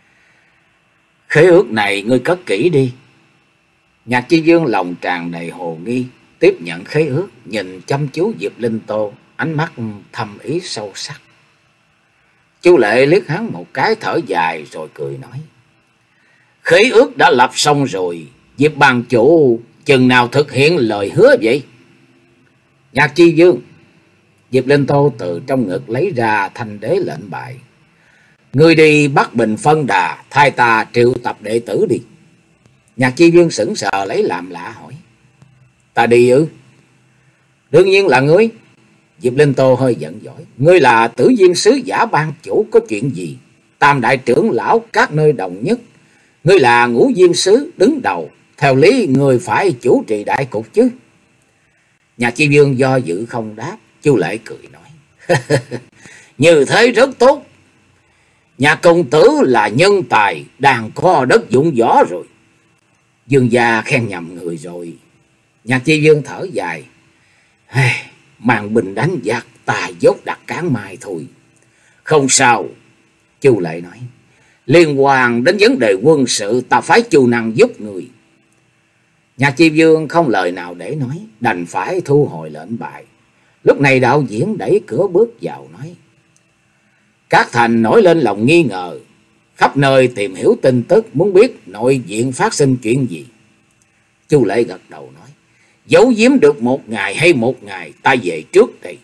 Khế ước này ngươi cất kỹ đi. Nhạc Chi Dương lòng tràn đầy hồ nghi, tiếp nhận khế ước, nhìn chăm chú Diệp Linh Tô, ánh mắt thâm ý sâu sắc. Chu Lệ liếc hắn một cái, thở dài rồi cười nói: Khế ước đã lập xong rồi, Diệp Bang chủ chừng nào thực hiện lời hứa vậy? Nhạc Chi Dương. Diệp Linh Tô từ trong ngực lấy ra thanh đế lệnh bài. Ngươi đi Bắc Bình phân đà, thay ta triệu tập đệ tử đi. Nhạc Chi Dương sững sờ lấy làm lạ hỏi: Ta đi ư? Đương nhiên là ngươi. Diệp Linh Tô hơi giận dỗi: Ngươi là Tử Diêm sứ giả ban chủ, có chuyện gì? Tam đại trưởng lão các nơi đồng nhất, ngươi là Ngũ Diêm sứ đứng đầu, theo lý ngươi phải chủ trì đại cục chứ. Nhạc Chi Dương do dự không đáp. Chu Lệ cười nói: Như thế rất tốt. Nhà công tử là nhân tài, đang có đất dụng võ rồi. Dương gia khen nhầm người rồi. Nhạc Chi Dương thở dài: Hey, màn bình đánh giặc, ta dốt đặt cán mai thôi. Không sao. Chu Lệ nói: Liên quan đến vấn đề quân sự, ta phải chu năng giúp người. Nhạc Chi Dương không lời nào để nói, đành phải thu hồi lệnh bài. Lúc này đạo diễn đẩy cửa bước vào nói: Các thành nổi lên lòng nghi ngờ, khắp nơi tìm hiểu tin tức, muốn biết nội viện phát sinh chuyện gì. Chu Lệ gật đầu nói: Giấu giếm được một ngày hay một ngày, ta về trước đây,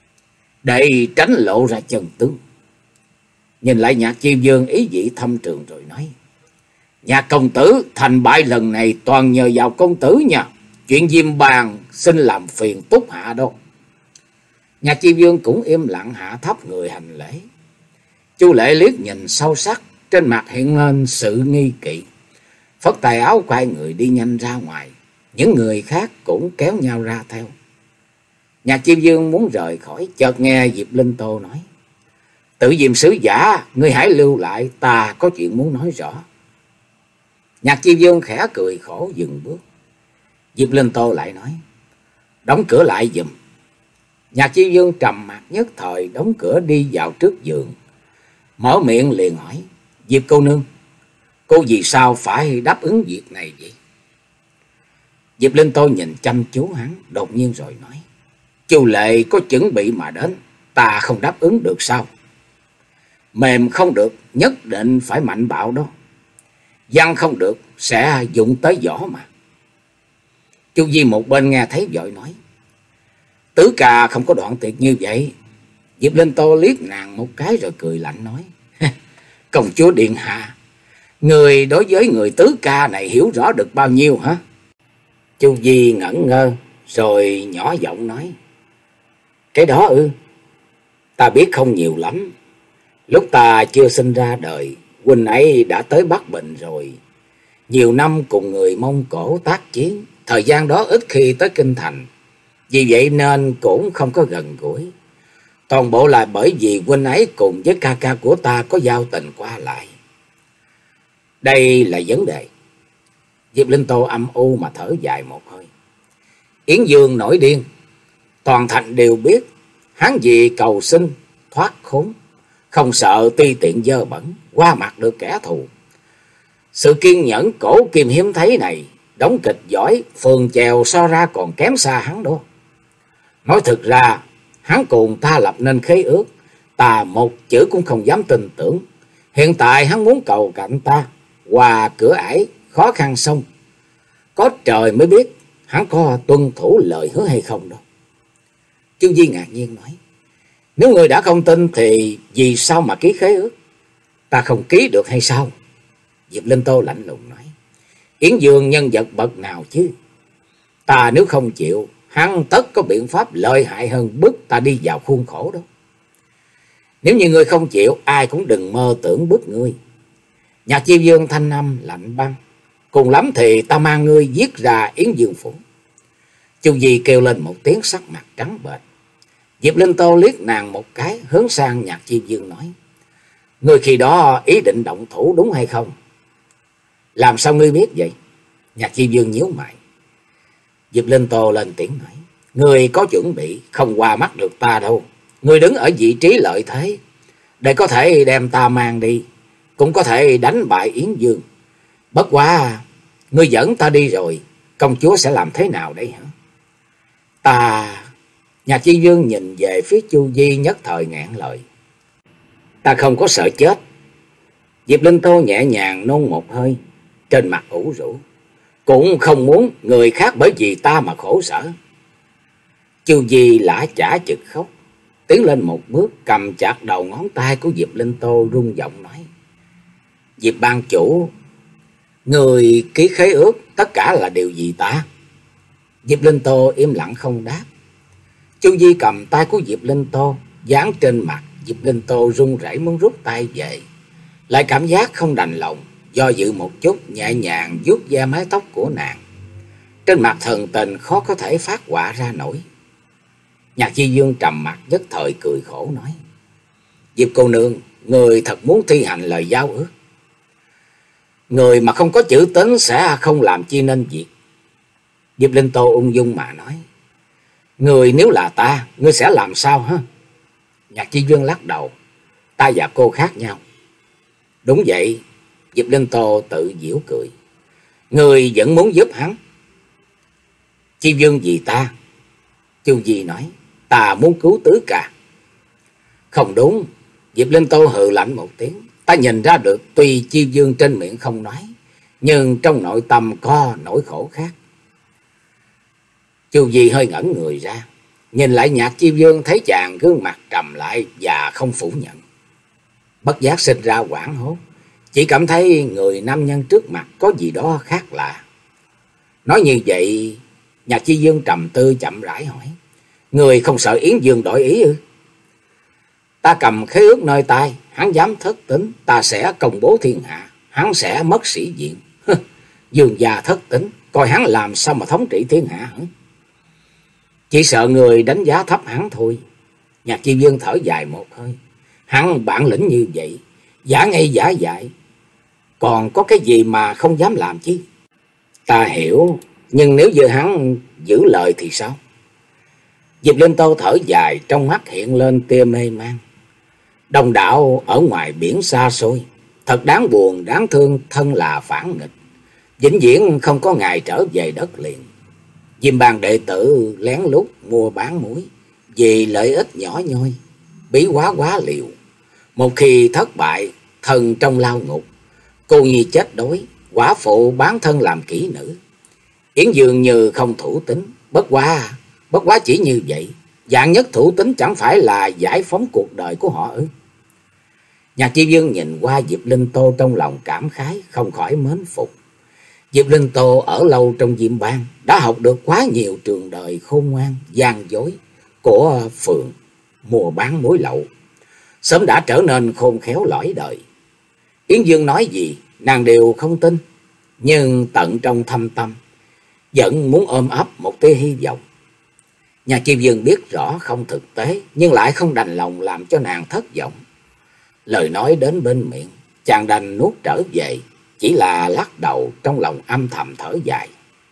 để tránh lộ ra chân tướng. Nhìn lại Nhạc Chi Dương ý vị thâm trường rồi nói: Nhạc công tử, thành bại lần này toàn nhờ vào công tử nha. Chuyện Diêm Bang xin làm phiền Túc hạ đâu. Nhạc Chi Dương cũng im lặng hạ thấp người hành lễ. Chu Lệ liếc nhìn sâu sắc, trên mặt hiện lên sự nghi kỵ, phất tay áo quay người đi nhanh ra ngoài. Những người khác cũng kéo nhau ra theo. Nhạc Chi Dương muốn rời khỏi, chợt nghe Diệp Linh Tô nói: Tử Diêm sứ giả, ngươi hãy lưu lại, ta có chuyện muốn nói rõ. Nhạc Chi Dương khẽ cười khổ dừng bước. Diệp Linh Tô lại nói: Đóng cửa lại giùm. Nhạc Chi Dương trầm mặc nhất thời, đóng cửa đi vào trước giường, mở miệng liền hỏi: Diệp cô nương, cô vì sao phải đáp ứng việc này vậy? Diệp Linh Tô nhìn chăm chú hắn, đột nhiên rồi nói: Chu Lệ có chuẩn bị mà đến, ta không đáp ứng được sao? Mềm không được, nhất định phải mạnh bạo đó. Văn không được, sẽ dụng tới võ mà. Chu Di một bên nghe thấy vội nói: Tứ ca không có đoạn tuyệt như vậy. Diệp Linh Tô liếc nàng một cái rồi cười lạnh nói: Công chúa điện hạ, người đối với người tứ ca này hiểu rõ được bao nhiêu hả? Chu Di ngẩn ngơ rồi nhỏ giọng nói: Cái đó ư? Ta biết không nhiều lắm. Lúc ta chưa sinh ra đời, huynh ấy đã tới Bắc Bình rồi. Nhiều năm cùng người Mông Cổ tác chiến, thời gian đó ít khi tới kinh thành. Vì vậy nên cũng không có gần gũi. Toàn bộ là bởi vì huynh ấy cùng với ca ca của ta có giao tình qua lại. Đây là vấn đề. Diệp Linh Tô âm u mà thở dài một hơi. Yến Dương nổi điên, toàn thành đều biết. Hắn vì cầu sinh, thoát khốn, không sợ ti tiện dơ bẩn, qua mặt được kẻ thù. Sự kiên nhẫn cổ kim hiếm thấy này, đóng kịch giỏi, phường chèo so ra còn kém xa hắn đó. Nói thực ra, hắn cùng ta lập nên khế ước, ta một chữ cũng không dám tin tưởng. Hiện tại hắn muốn cầu cạnh ta, qua cửa ải, khó khăn xong. Có trời mới biết hắn có tuân thủ lời hứa hay không đâu. Chu Di ngạc nhiên nói: Nếu người đã không tin thì vì sao mà ký khế ước? Ta không ký được hay sao? Diệp Linh Tô lạnh lùng nói: Yến Dương nhân vật bậc nào chứ? Ta nếu không chịu, hắn tất có biện pháp lợi hại hơn bức ta đi vào khuôn khổ đó. Nếu như ngươi không chịu, ai cũng đừng mơ tưởng bức ngươi. Nhạc Chiêu Dương thanh âm lạnh băng: Cùng lắm thì ta mang ngươi giết ra Yến Dương phủ. Chu Di kêu lên một tiếng, sắc mặt trắng bệch. Diệp Linh Tô liếc nàng một cái, hướng sang Nhạc Chiêu Dương nói: Ngươi khi đó ý định động thủ đúng hay không? Làm sao ngươi biết vậy? Nhạc Chiêu Dương nhíu mày. Diệp Linh Tô lên tiếng nói: Ngươi có chuẩn bị, không qua mắt được ta đâu. Ngươi đứng ở vị trí lợi thế, để có thể đem ta mang đi, cũng có thể đánh bại Yến Dương. Bất quá, ngươi dẫn ta đi rồi, công chúa sẽ làm thế nào đây hả? Ta... Nhạc Chi Dương nhìn về phía Chu Di, nhất thời ngạn lời. Ta không có sợ chết. Diệp Linh Tô nhẹ nhàng nôn một hơi, trên mặt ủ rũ. Cũng không muốn người khác bởi vì ta mà khổ sở. Chu Di lã chả chực khóc, tiến lên một bước, cầm chặt đầu ngón tay của Diệp Linh Tô, rung giọng nói: Diệp ban chủ, người ký khế ước tất cả là điều gì ta? Diệp Linh Tô im lặng không đáp. Chu Di cầm tay của Diệp Linh Tô dán trên mặt. Diệp Linh Tô run rẩy muốn rút tay về, lại cảm giác không đành lòng, do dự một chút, nhẹ nhàng vuốt ve mái tóc của nàng. Trên mặt thần tình khó có thể phát họa ra nổi. Nhạc Chi Dương trầm mặt nhất thời cười khổ nói: Diệp cô nương, người thật muốn thi hành lời giao ước. Người mà không có chữ tín sẽ không làm chi nên việc. Diệp Linh Tô ung dung mà nói: Người nếu là ta, ngươi sẽ làm sao hả? Nhạc Chi Dương lắc đầu: Ta và cô khác nhau. Đúng vậy. Diệp Linh Tô tự giễu cười: Người vẫn muốn giúp hắn. Chi Dương vì ta. Chu Di nói: Ta muốn cứu tứ ca. Không đúng. Diệp Linh Tô hừ lạnh một tiếng: Ta nhìn ra được, tuy Chi Dương trên miệng không nói, nhưng trong nội tâm có nỗi khổ khác. Chu Di hơi ngẩn người ra, nhìn lại Nhạc Chi Dương, thấy chàng gương mặt trầm lại và không phủ nhận. Bất giác sinh ra hoảng hốt, chỉ cảm thấy người nam nhân trước mặt có gì đó khác lạ. Nói như vậy, Nhạc Chi Dương trầm tư chậm rãi hỏi: Người không sợ Yến Dương đổi ý ư? Ta cầm khế ước nơi tay, hắn dám thất tín, ta sẽ công bố thiên hạ, hắn sẽ mất sĩ diện. Dương gia thất tín, coi hắn làm sao mà thống trị thiên hạ hả? Chỉ sợ người đánh giá thấp hắn thôi. Nhạc Chi Dương thở dài một hơi: Hắn bản lĩnh như vậy, giả ngây giả dại, còn có cái gì mà không dám làm chứ? Ta hiểu, nhưng nếu như hắn giữ lời thì sao? Diệp Linh Tô thở dài, trong mắt hiện lên tia mê man. Đồng đạo ở ngoài biển xa xôi, thật đáng buồn, đáng thương, thân là phản nghịch, vĩnh viễn không có ngày trở về đất liền. Diêm bang đệ tử lén lút mua bán muối vì lợi ích nhỏ nhoi, bí quá quá liệu. Một khi thất bại, thân trong lao ngục, cô nhi chết đói, quả phụ bán thân làm kỹ nữ. Yến Dương như không thủ tín, bất quá, bất quá chỉ như vậy. Dạng nhất thủ tín chẳng phải là giải phóng cuộc đời của họ ư? Nhạc Chi Dương nhìn qua Diệp Linh Tô trong lòng cảm khái, không khỏi mến phục. Diệp Linh Tô ở lâu trong Diêm Bang, đã học được quá nhiều trường đời khôn ngoan, gian dối của phường mua bán muối lậu, sớm đã trở nên khôn khéo lõi đời. Yến Dương nói gì, nàng đều không tin, nhưng tận trong thâm tâm vẫn muốn ôm ấp một tia hy vọng. Nhà Chi Dương biết rõ không thực tế, nhưng lại không đành lòng làm cho nàng thất vọng. Lời nói đến bên miệng, chàng đành nuốt trở về, chỉ là lắc đầu trong lòng âm thầm thở dài.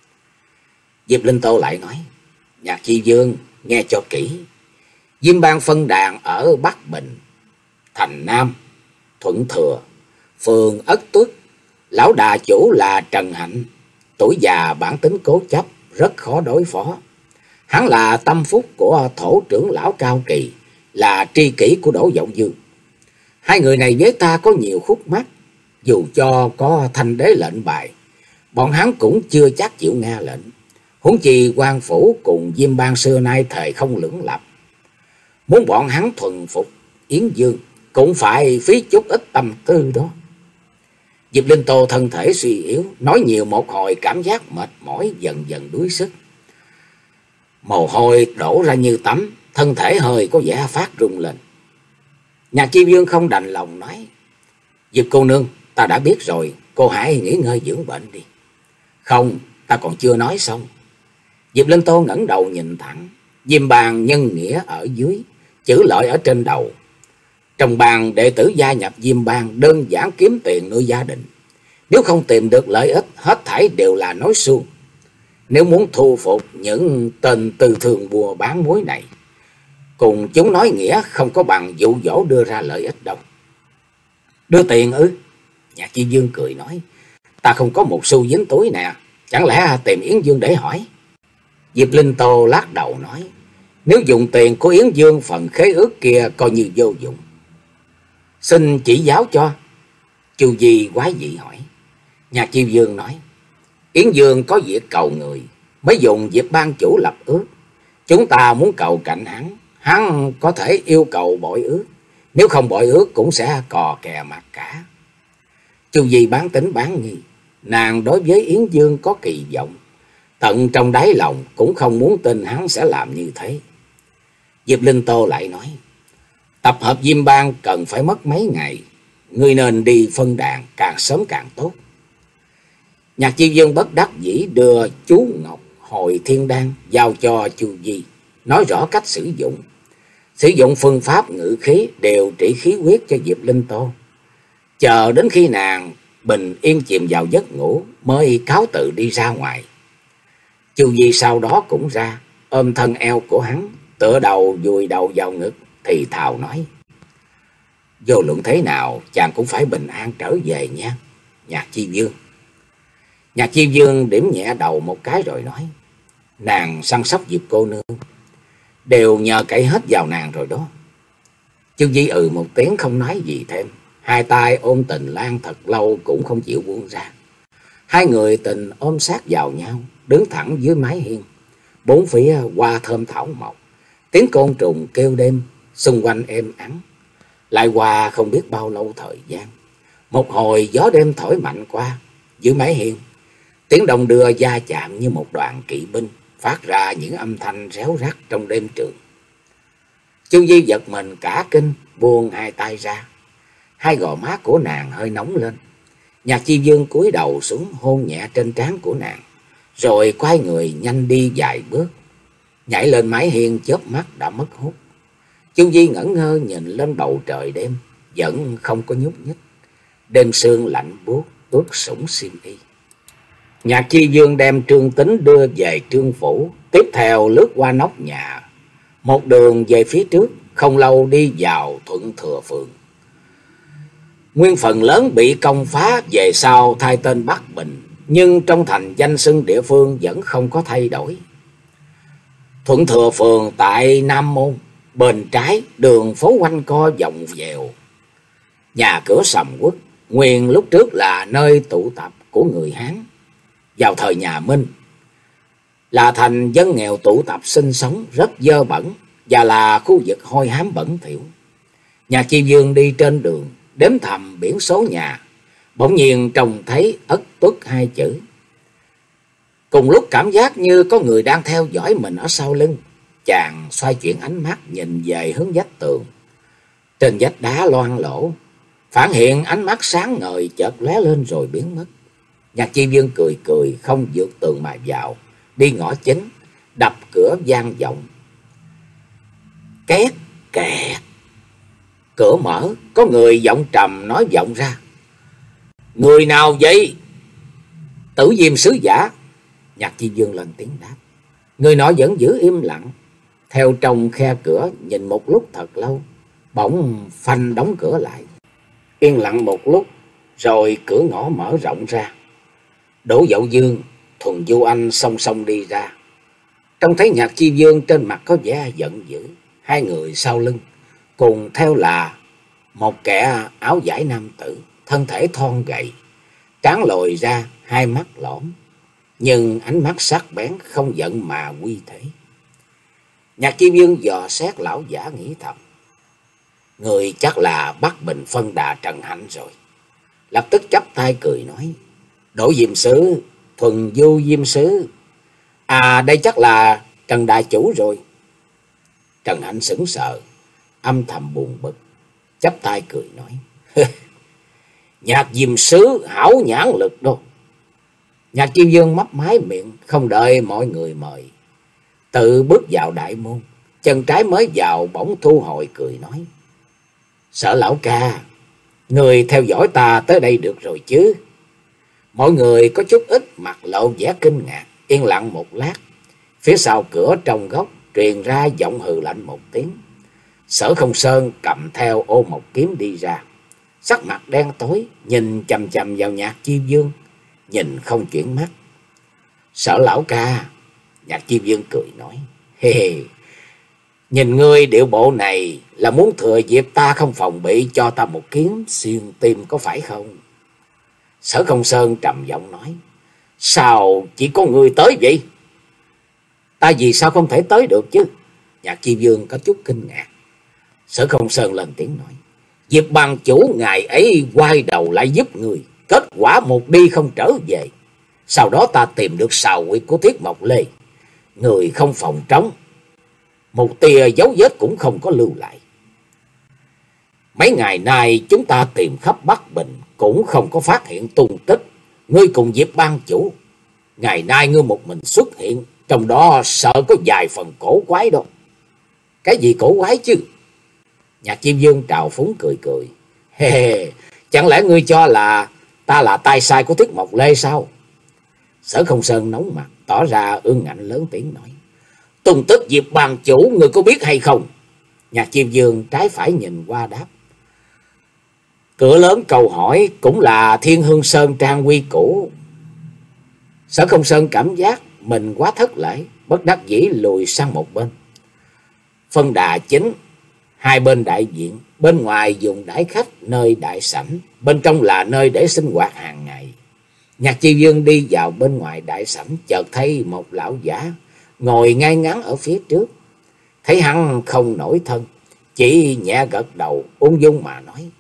Diệp Linh Tô lại nói, Nhạc Chi Dương nghe cho kỹ. Diêm Bang phân đàn ở Bắc Bình, thành Nam, Thuận Thừa, phường Ất Tuất. Lão đà chủ là Trần Hạnh, tuổi già bản tính cố chấp, rất khó đối phó. Hắn là tâm phúc của thổ trưởng lão Cao Kỳ, là tri kỷ của Đỗ Vọng Dương. Hai người này với ta có nhiều khúc mắc, dù cho có thanh đế lệnh bài, bọn hắn cũng chưa chắc chịu nghe lệnh. Huống chi quan phủ cùng Diêm Bang xưa nay thề không lưỡng lập. Muốn bọn hắn thuần phục Yến Dương cũng phải phí chút ít tâm tư đó. Diệp Linh Tô thân thể suy yếu, nói nhiều một hồi cảm giác mệt mỏi, dần dần đuối sức. Mồ hôi đổ ra như tắm, thân thể hơi có vẻ phát rung lên. Nhạc Chi Dương không đành lòng nói, Diệp cô nương, ta đã biết rồi, cô hãy nghỉ ngơi dưỡng bệnh đi. Không, ta còn chưa nói xong. Diệp Linh Tô ngẩng đầu nhìn thẳng, Diêm Bang nhân nghĩa ở dưới, chữ lợi ở trên đầu. Trong bang đệ tử gia nhập Diêm Bang đơn giản kiếm tiền nuôi gia đình. Nếu không tìm được lợi ích, hết thảy đều là nói suông. Nếu muốn thu phục những tên tư thường buôn bán muối này, cùng chúng nói nghĩa không có bằng dụ dỗ đưa ra lợi ích đâu. Đưa tiền ư? Nhạc Chi Dương cười nói, ta không có một xu dính túi nè, chẳng lẽ tìm Yến Dương để hỏi? Diệp Linh Tô lắc đầu nói, nếu dùng tiền của Yến Dương phần khế ước kia coi như vô dụng. Xin chỉ giáo cho. Chu Di quái dị hỏi. Nhạc Chi Dương nói, Yến Dương có việc cầu người, mới dùng Diệp ban chủ lập ước. Chúng ta muốn cầu cạnh hắn, hắn có thể yêu cầu bội ước. Nếu không bội ước cũng sẽ cò kè mặt cả. Chu Di bán tính bán nghi, nàng đối với Yến Dương có kỳ vọng, tận trong đáy lòng cũng không muốn tin hắn sẽ làm như thế. Diệp Linh Tô lại nói, tập hợp Diêm Bang cần phải mất mấy ngày, ngươi nên đi phân đàn càng sớm càng tốt. Nhạc Chi Dương bất đắc dĩ đưa chú Ngọc Hồi Thiên Đan giao cho Chu Di, nói rõ cách sử dụng. Sử dụng phương pháp ngự khí đều trị khí huyết cho Diệp Linh Tô. Chờ đến khi nàng bình yên chìm vào giấc ngủ mới cáo tự đi ra ngoài. Chu Di sau đó cũng ra, ôm thân eo của hắn, tựa đầu vùi đầu vào ngực, thì thào nói, vô luận thế nào chàng cũng phải bình an trở về nha, Nhạc Chi Dương. Nhạc Chi Dương điểm nhẹ đầu một cái rồi nói, nàng săn sóc Diệp cô nương, đều nhờ cậy hết vào nàng rồi đó. Chu Di ừ một tiếng không nói gì thêm, hai tay ôm Tình Lan thật lâu cũng không chịu buông ra. Hai người tình ôm sát vào nhau, đứng thẳng dưới mái hiên. Bốn phía hoa thơm thảo mộc, tiếng côn trùng kêu đêm, xung quanh êm ắng. Lại qua không biết bao lâu thời gian, một hồi gió đêm thổi mạnh qua, dưới mái hiên, tiếng đồng đưa va chạm như một đoàn kỵ binh, phát ra những âm thanh réo rắt trong đêm trường. Chu Di giật mình cả kinh, buông hai tay ra. Hai gò má của nàng hơi nóng lên. Nhạc Chi Dương cúi đầu xuống hôn nhẹ trên trán của nàng, rồi quay người nhanh đi vài bước, nhảy lên mái hiên, chớp mắt đã mất hút. Chu Di ngẩn ngơ nhìn lên bầu trời đêm, vẫn không có nhúc nhích. Đêm sương lạnh buốt, ướt sũng xiêm y. Nhạc Chi Dương đem Trương Tính đưa về Trương phủ, tiếp theo lướt qua nóc nhà, một đường về phía trước, không lâu đi vào Thuận Thừa phường. Nguyên phần lớn bị công phá, về sau thay tên Bắc Bình, nhưng trong thành danh xưng địa phương vẫn không có thay đổi. Thuận Thừa phường tại Nam Môn, bên trái đường phố quanh co vòng vèo. Nhà cửa sầm uất, nguyên lúc trước là nơi tụ tập của người Hán. Vào thời nhà Minh là thành dân nghèo tụ tập sinh sống, rất dơ bẩn và là khu vực hôi hám bẩn thỉu. Nhà Chi Vương đi trên đường đếm thầm biển số nhà, bỗng nhiên trông thấy Ất Tuất hai chữ. Cùng lúc cảm giác như có người đang theo dõi mình ở sau lưng, chàng xoay chuyển ánh mắt nhìn về hướng vách tường. Trên vách đá loang lỗ phản hiện ánh mắt sáng ngời chợt lóe lên rồi biến mất. Nhạc Chi Vương cười cười không vượt tường mà vào, đi ngõ chính, đập cửa vang vọng. Két kẹt. Cửa mở, có người giọng trầm nói vọng ra. Người nào vậy? Tử Diêm sứ giả. Nhạc Chi Vương lên tiếng đáp. Người nọ vẫn giữ im lặng, theo trong khe cửa nhìn một lúc thật lâu, bỗng phanh đóng cửa lại. Yên lặng một lúc, rồi cửa ngõ mở rộng ra. Đỗ Dậu Dương, Thuần Du Anh song song đi ra. Trông thấy Nhạc Chi Vương trên mặt có vẻ giận dữ. Hai người sau lưng cùng theo là một kẻ áo vải nam tử, thân thể thon gầy, trán lồi ra, hai mắt lõm, nhưng ánh mắt sắc bén không giận mà uy thế. Nhạc Chi Vương dò xét lão giả nghĩ thầm, người chắc là Bắc Bình phân đà Trần Hạnh rồi. Lập tức chắp tay cười nói, Đỗ Diêm sứ, Thuần Du Diêm sứ, à đây chắc là Trần đại chủ rồi. Trần Hạnh sững sờ, âm thầm buồn bực, chắp tay cười nói, Nhạc Diêm sứ hảo nhãn lực đâu. Nhạc Chi Vương mấp máy miệng, không đợi mọi người mời, tự bước vào đại môn. Chân trái mới vào bỗng thu hồi cười nói, Sở lão ca, người theo dõi ta tới đây được rồi chứ? Mọi người có chút ít mặt lộ vẻ kinh ngạc, yên lặng một lát. Phía sau cửa trong góc truyền ra giọng hừ lạnh một tiếng. Sở Không Sơn cầm theo ô một kiếm đi ra, sắc mặt đen tối, nhìn chằm chằm vào Nhạc Chi Vương, nhìn không chuyển mắt. Sở lão ca, Nhạc Chi Vương cười nói, hê hê, nhìn ngươi điệu bộ này là muốn thừa dịp ta không phòng bị cho ta một kiếm xuyên tim có phải không? Sở Không Sơn trầm giọng nói, sao chỉ có ngươi tới vậy? Ta vì sao không thể tới được chứ? Nhạc Chi Vương có chút kinh ngạc. Sở Không Sơn lên tiếng nói, Diệp Bang chủ ngày ấy quay đầu lại giúp người, kết quả một đi không trở về. Sau đó ta tìm được sào huyệt của Thiết Mộc Lê, người không phòng trống, một tia dấu vết cũng không có lưu lại. Mấy ngày nay chúng ta tìm khắp Bắc Bình cũng không có phát hiện tung tích ngươi cùng Diệp Bang chủ. Ngày nay ngươi một mình xuất hiện, trong đó sợ có vài phần cổ quái đâu. Cái gì cổ quái chứ? Nhạc Chi Vương trào phúng cười cười, hê hê, chẳng lẽ ngươi cho là ta là tay sai của Thiết Mộc Lê sao? Sở Không Sơn nóng mặt, tỏ ra ương ngạnh lớn tiếng nói, tung tích Diệp Bang chủ ngươi có biết hay không? Nhạc Chi Vương trái phải nhìn qua đáp, cửa lớn cầu hỏi cũng là Thiên Hương Sơn trang quy cũ. Sở Không Sơn cảm giác mình quá thất lễ, bất đắc dĩ lùi sang một bên. Phân đà chính, hai bên đại diện, bên ngoài dùng đãi khách nơi đại sảnh, bên trong là nơi để sinh hoạt hàng ngày. Nhạc Chi Vương đi vào bên ngoài đại sảnh, chợt thấy một lão giả ngồi ngay ngắn ở phía trước. Thấy hắn không nổi thân, chỉ nhẹ gật đầu ung dung mà nói,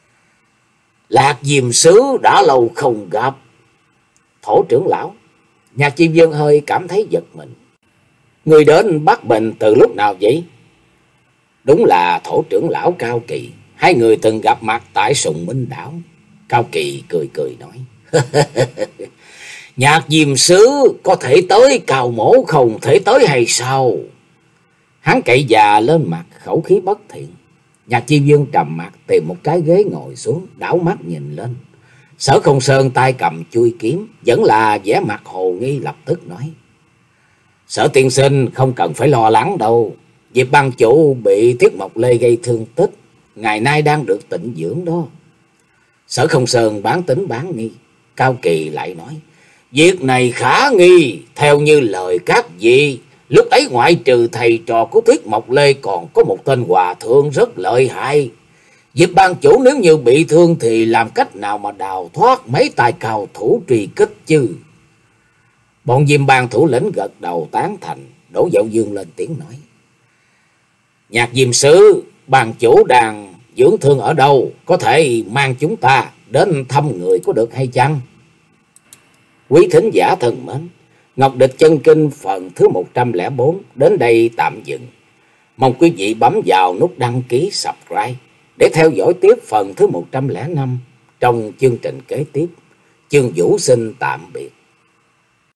Lạc Diêm sứ đã lâu không gặp. Thổ trưởng lão. Nhạc Chi Vương hơi cảm thấy giật mình, người đến Bắc Bình từ lúc nào vậy? Đúng là Thổ trưởng lão Cao Kỳ, hai người từng gặp mặt tại Sùng Minh đảo. Cao Kỳ cười cười nói, Nhạc Diêm sứ có thể tới, Cao mổ không thể tới hay sao? Hắn cậy già lên mặt, khẩu khí bất thiện. Nhạc Chi Vương trầm mặt tìm một cái ghế ngồi xuống, đảo mắt nhìn lên. Sở Không Sơn tay cầm chui kiếm, vẫn là vẻ mặt hồ nghi, lập tức nói, Sở tiên sinh không cần phải lo lắng đâu. Diệp Bang chủ bị Thiết Mộc Lê gây thương tích, ngày nay đang được tịnh dưỡng đó. Sở Không Sơn bán tính bán nghi. Cao Kỳ lại nói, việc này khả nghi, theo như lời các vị Lúc ấy ngoại trừ thầy trò của Thiết Mộc Lê còn có một tên hòa thượng rất lợi hại. Diệp ban chủ nếu như bị thương thì làm cách nào mà đào thoát mấy tài cao thủ truy kích chứ? Bọn Diêm Bang thủ lĩnh gật đầu tán thành. Đỗ Dậu Dương lên tiếng nói: Nhạc Diêm Sư, ban chủ đang dưỡng thương ở đâu? Có thể mang chúng ta đến thăm người có được hay chăng? Quý thính giả thân mến, Ngọc Địch Chân Kinh phần thứ một trăm lẻ bốn đến đây tạm dừng. Mong quý vị bấm vào nút đăng ký subscribe để theo dõi tiếp phần thứ một trăm lẻ năm trong chương trình kế tiếp. Chương Vũ xin tạm biệt.